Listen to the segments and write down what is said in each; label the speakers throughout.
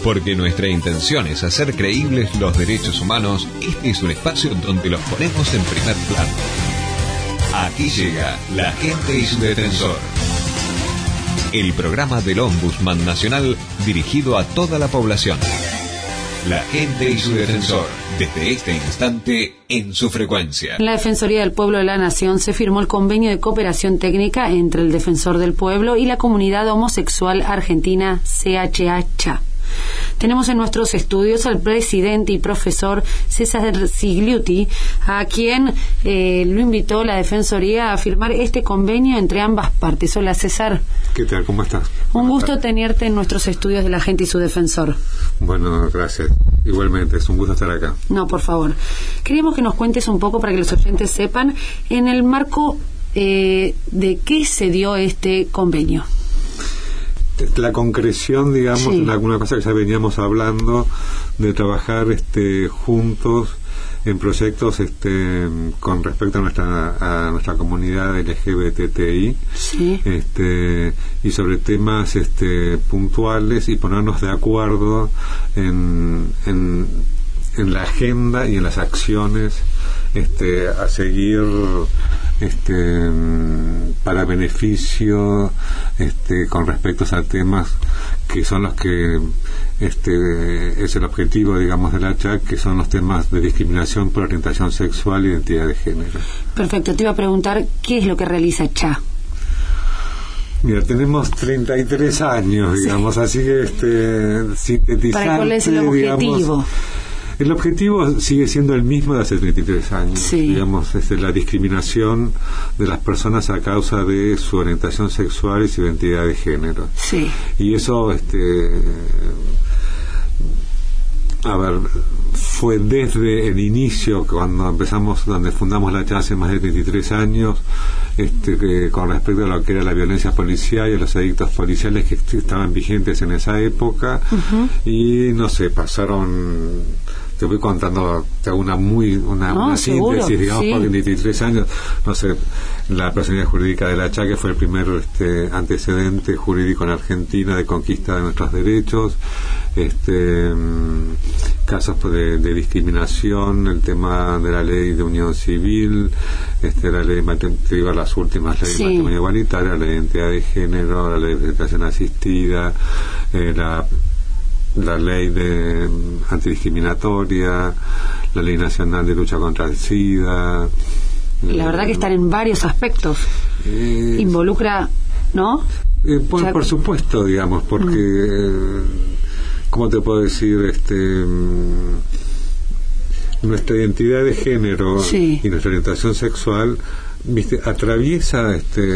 Speaker 1: Porque nuestra intención es hacer creíbles los derechos humanos, este es un espacio donde los ponemos en primer plano. Aquí llega La Gente y su Defensor, el programa del Ombudsman Nacional dirigido a toda la población. La Gente y su Defensor, desde este instante en su frecuencia.
Speaker 2: En la Defensoría del Pueblo de la Nación se firmó el convenio de cooperación técnica entre el Defensor del Pueblo y la comunidad homosexual argentina CHH. Tenemos en nuestros estudios al presidente y profesor César Sigliuti, a quien lo invitó la Defensoría a firmar este convenio entre ambas partes. Hola, César.
Speaker 3: ¿Qué tal? ¿Cómo estás?
Speaker 2: Un gusto tenerte en nuestros estudios de La Gente y su Defensor.
Speaker 3: Bueno, gracias. Igualmente, es un gusto estar acá.
Speaker 2: No, por favor. Queríamos que nos cuentes un poco para que los oyentes sepan en el marco de qué se dio este convenio.
Speaker 3: La concreción, digamos,
Speaker 2: sí,
Speaker 3: de alguna cosa que ya veníamos hablando, de trabajar juntos en proyectos con respecto a nuestra comunidad LGBTI,
Speaker 2: sí,
Speaker 3: y sobre temas puntuales, y ponernos de acuerdo en la agenda y en las acciones a seguir para beneficio con respecto a temas que son los que es el objetivo, digamos, de la CHAC, que son los temas de discriminación por orientación sexual e identidad de género.
Speaker 2: Perfecto, te iba a preguntar ¿qué es lo que realiza CHA?
Speaker 3: Mira, tenemos 33 años, digamos, sí, así que sintetizante.
Speaker 2: ¿Cuál es el objetivo?
Speaker 3: Digamos, el objetivo sigue siendo el mismo de hace 33 años,
Speaker 2: sí,
Speaker 3: digamos, la discriminación de las personas a causa de su orientación sexual y su identidad de género.
Speaker 2: Sí.
Speaker 3: Y eso, fue desde el inicio, cuando empezamos, donde fundamos la CHA hace más de 33 años, con respecto a lo que era la violencia policial y a los edictos policiales que estaban vigentes en esa época, uh-huh, y no sé, pasaron... Te voy contando, te hago una síntesis, digamos, sí, porque en 23 años, no sé, la personalidad jurídica de la CHA, que fue el primer antecedente jurídico en Argentina de conquista de nuestros derechos, casos de discriminación, el tema de la ley de unión civil, la ley, te digo las últimas leyes, sí, de matrimonio igualitario, la identidad de género, la ley de presentación asistida, la ley de antidiscriminatoria, la ley nacional de lucha contra el SIDA.
Speaker 2: La verdad que están en varios aspectos. Involucra, ¿no?
Speaker 3: Por supuesto, digamos, porque, ¿cómo te puedo decir? Nuestra identidad de género, sí, y nuestra orientación sexual, atraviesa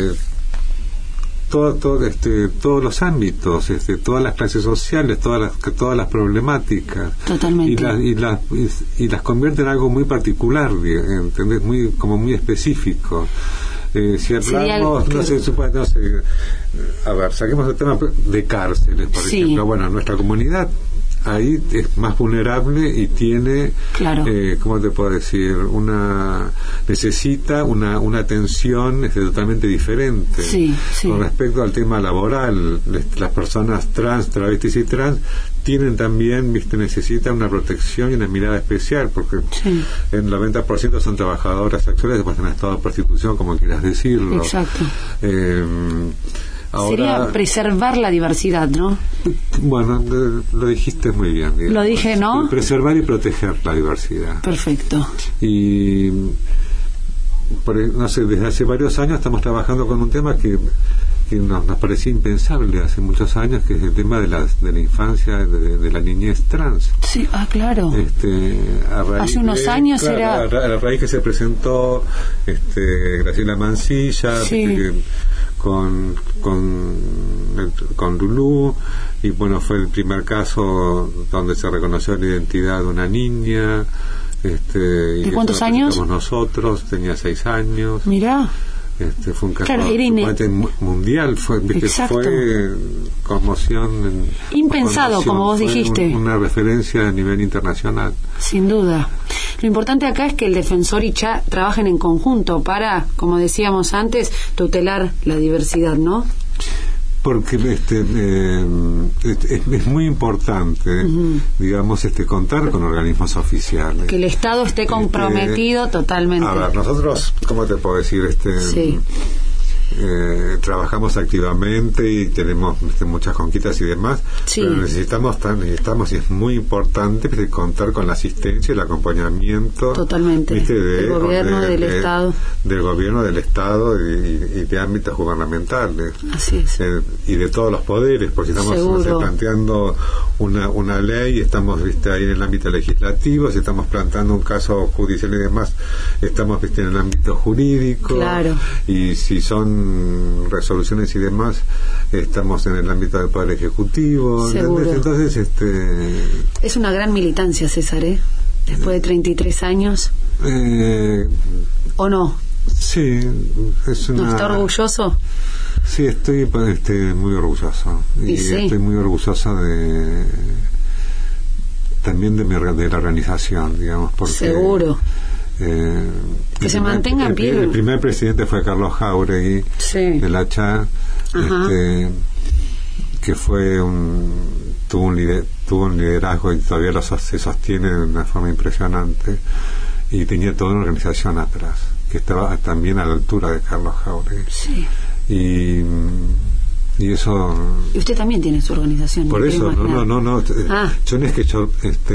Speaker 3: todos los ámbitos, todas las clases sociales, todas las problemáticas.
Speaker 2: Totalmente.
Speaker 3: Y las convierte en algo muy particular, ¿entendés? Muy específico. Si hablamos, no sé, a ver, saquemos el tema de cárceles, por
Speaker 2: sí,
Speaker 3: ejemplo. Bueno, nuestra comunidad ahí es más vulnerable y tiene,
Speaker 2: claro,
Speaker 3: ¿cómo te puedo decir? Necesita una atención totalmente diferente.
Speaker 2: Sí, sí.
Speaker 3: Con respecto al tema laboral, las personas trans, travestis y trans tienen también, necesitan una protección y una mirada especial, porque
Speaker 2: sí,
Speaker 3: el 90% son trabajadoras sexuales, después en estado de prostitución, como quieras decirlo.
Speaker 2: Exacto.
Speaker 3: Ahora,
Speaker 2: sería preservar la diversidad, ¿no?
Speaker 3: Bueno, lo dijiste muy bien, digamos.
Speaker 2: Lo dije, ¿no?
Speaker 3: Preservar y proteger la diversidad.
Speaker 2: Perfecto.
Speaker 3: Y, no sé, desde hace varios años estamos trabajando con un tema que nos parecía impensable hace muchos años, que es el tema de la infancia, de la niñez trans.
Speaker 2: Sí, claro. Hace unos años, claro,
Speaker 3: era... A raíz que se presentó Graciela Mancilla,
Speaker 2: sí,
Speaker 3: con Lulú, y bueno, fue el primer caso donde se reconoció la identidad de una niña.
Speaker 2: ¿De cuántos años?
Speaker 3: Nosotros, tenía 6 años.
Speaker 2: Mirá.
Speaker 3: Fue un caso,
Speaker 2: claro,
Speaker 3: mundial, fue conmoción
Speaker 2: impensado, como vos dijiste,
Speaker 3: una referencia a nivel internacional,
Speaker 2: sin duda. Lo importante acá es que el defensor y CHA trabajen en conjunto para, como decíamos antes, tutelar la diversidad, ¿no?
Speaker 3: Porque es muy importante, digamos, contar con organismos oficiales.
Speaker 2: Que el Estado esté comprometido totalmente.
Speaker 3: A ver, nosotros, ¿cómo te puedo decir?
Speaker 2: Sí.
Speaker 3: Trabajamos activamente y tenemos muchas conquistas y demás,
Speaker 2: sí.
Speaker 3: Pero necesitamos y es muy importante contar con la asistencia y el acompañamiento
Speaker 2: totalmente del gobierno del Estado,
Speaker 3: del gobierno del Estado y de ámbitos gubernamentales.
Speaker 2: Así es.
Speaker 3: Y de todos los poderes, porque estamos planteando una ley, estamos ahí en el ámbito legislativo, si estamos planteando un caso judicial y demás, estamos en el ámbito jurídico,
Speaker 2: claro.
Speaker 3: Y si son resoluciones y demás, estamos en el ámbito del Poder Ejecutivo.
Speaker 2: Seguro.
Speaker 3: Entonces,
Speaker 2: es una gran militancia, César, después de 33 años. ¿O no?
Speaker 3: Sí, es una...
Speaker 2: ¿No está orgulloso?
Speaker 3: Sí, estoy muy orgulloso. Y sí. Estoy muy orgulloso también de la organización, digamos, porque...
Speaker 2: Seguro. Que se mantenga en pie.
Speaker 3: El primer presidente fue Carlos Jáuregui,
Speaker 2: sí.
Speaker 3: de la CHA, que tuvo un liderazgo y todavía se sostiene de una forma impresionante, y tenía toda una organización atrás que estaba también a la altura de Carlos Jáuregui.
Speaker 2: Sí.
Speaker 3: Y eso...
Speaker 2: Y usted también tiene su organización.
Speaker 3: Por eso, no. Yo no es que yo...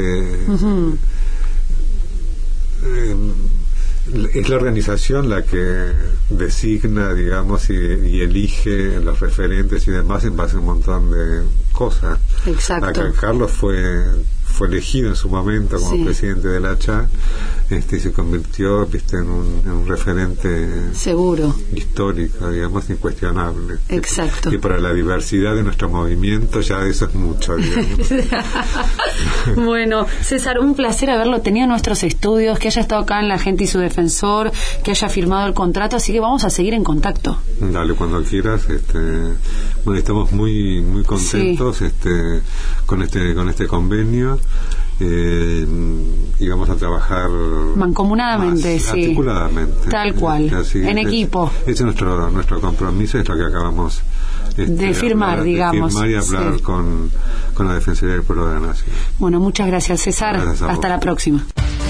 Speaker 3: es la organización la que designa, digamos, y elige los referentes y demás en base a un montón de cosas.
Speaker 2: Exacto.
Speaker 3: Acá Carlos fue elegido en su momento como presidente de la CHA, y se convirtió en un referente
Speaker 2: seguro
Speaker 3: histórico, digamos, incuestionable.
Speaker 2: Exacto.
Speaker 3: Y para la diversidad de nuestro movimiento ya eso es mucho, digamos.
Speaker 2: Bueno, César, un placer haberlo tenido en nuestros estudios, que haya estado acá en La Gente y su Defensor, que haya firmado el contrato, así que vamos a seguir en contacto.
Speaker 3: Dale, cuando quieras. Bueno, estamos muy contentos con este convenio, y vamos a trabajar
Speaker 2: mancomunadamente,
Speaker 3: más, articuladamente,
Speaker 2: tal cual, en equipo.
Speaker 3: Ese es nuestro compromiso, es lo que acabamos
Speaker 2: de firmar, digamos.
Speaker 3: De firmar y hablar con la Defensoría del Pueblo de la Nación.
Speaker 2: Bueno, muchas gracias, César.
Speaker 3: Gracias
Speaker 2: hasta la próxima.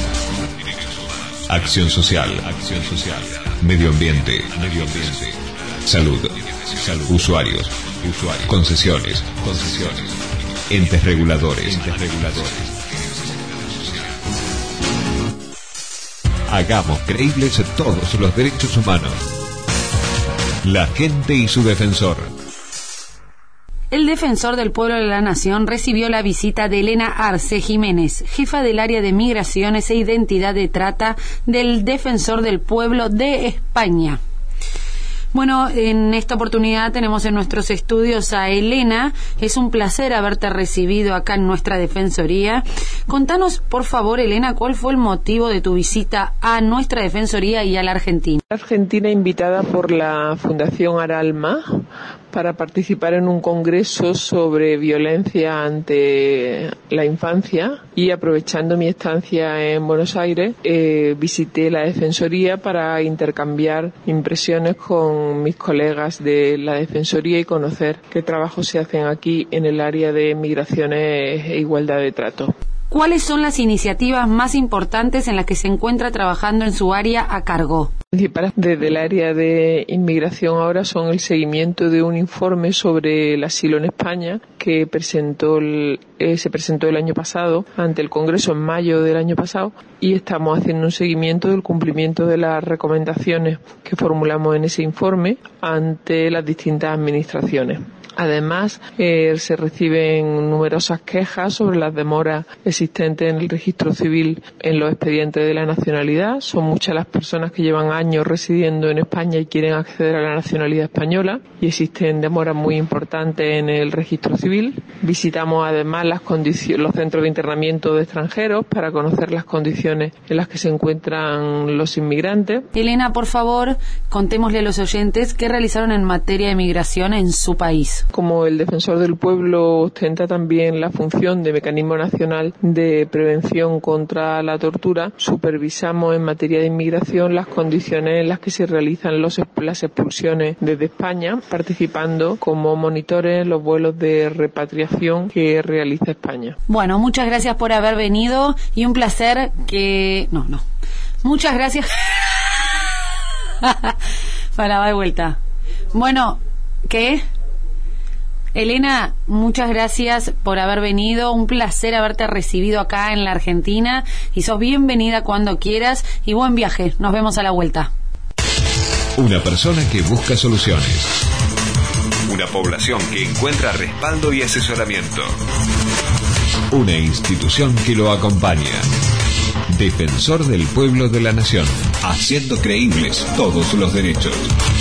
Speaker 1: Acción social. Medio ambiente. Salud. Usuarios. Concesiones. Entes reguladores. Hagamos creíbles todos los derechos humanos. La Gente y su Defensor.
Speaker 2: El Defensor del Pueblo de la Nación recibió la visita de Elena Arce Jiménez, jefa del área de Migraciones e Identidad de Trata del Defensor del Pueblo de España. Bueno, en esta oportunidad tenemos en nuestros estudios a Elena. Es un placer haberte recibido acá en nuestra Defensoría. Contanos, por favor, Elena, ¿cuál fue el motivo de tu visita a nuestra Defensoría y a la Argentina?
Speaker 4: Argentina, invitada por la Fundación Aralma para participar en un congreso sobre violencia ante la infancia, y aprovechando mi estancia en Buenos Aires, visité la Defensoría para intercambiar impresiones con mis colegas de la Defensoría y conocer qué trabajos se hacen aquí en el área de migraciones e igualdad de trato.
Speaker 2: ¿Cuáles son las iniciativas más importantes en las que se encuentra trabajando en su área a cargo?
Speaker 4: Principales desde el área de inmigración ahora son el seguimiento de un informe sobre el asilo en España que se presentó el año pasado ante el Congreso en mayo del año pasado, y estamos haciendo un seguimiento del cumplimiento de las recomendaciones que formulamos en ese informe ante las distintas administraciones. Además, se reciben numerosas quejas sobre las demoras existentes en el registro civil en los expedientes de la nacionalidad. Son muchas las personas que llevan años residiendo en España y quieren acceder a la nacionalidad española, y existen demoras muy importantes en el registro civil. Visitamos además los centros de internamiento de extranjeros para conocer las condiciones en las que se encuentran los inmigrantes.
Speaker 2: Elena, por favor, contémosle a los oyentes qué realizaron en materia de migración en su país. país.
Speaker 4: Como el Defensor del Pueblo ostenta también la función de Mecanismo Nacional de Prevención contra la Tortura, supervisamos en materia de inmigración las condiciones en las que se realizan las expulsiones desde España, participando como monitores en los vuelos de repatriación que realiza España.
Speaker 2: Bueno, muchas gracias por haber venido y un placer que... No. Muchas gracias. Para, va de vuelta. Bueno, ¿qué? Elena, muchas gracias por haber venido, un placer haberte recibido acá en la Argentina y sos bienvenida cuando quieras y buen viaje, nos vemos a la vuelta.
Speaker 1: Una persona que busca soluciones. Una población que encuentra respaldo y asesoramiento. Una institución que lo acompaña. Defensor del Pueblo de la Nación, haciendo creíbles todos los derechos.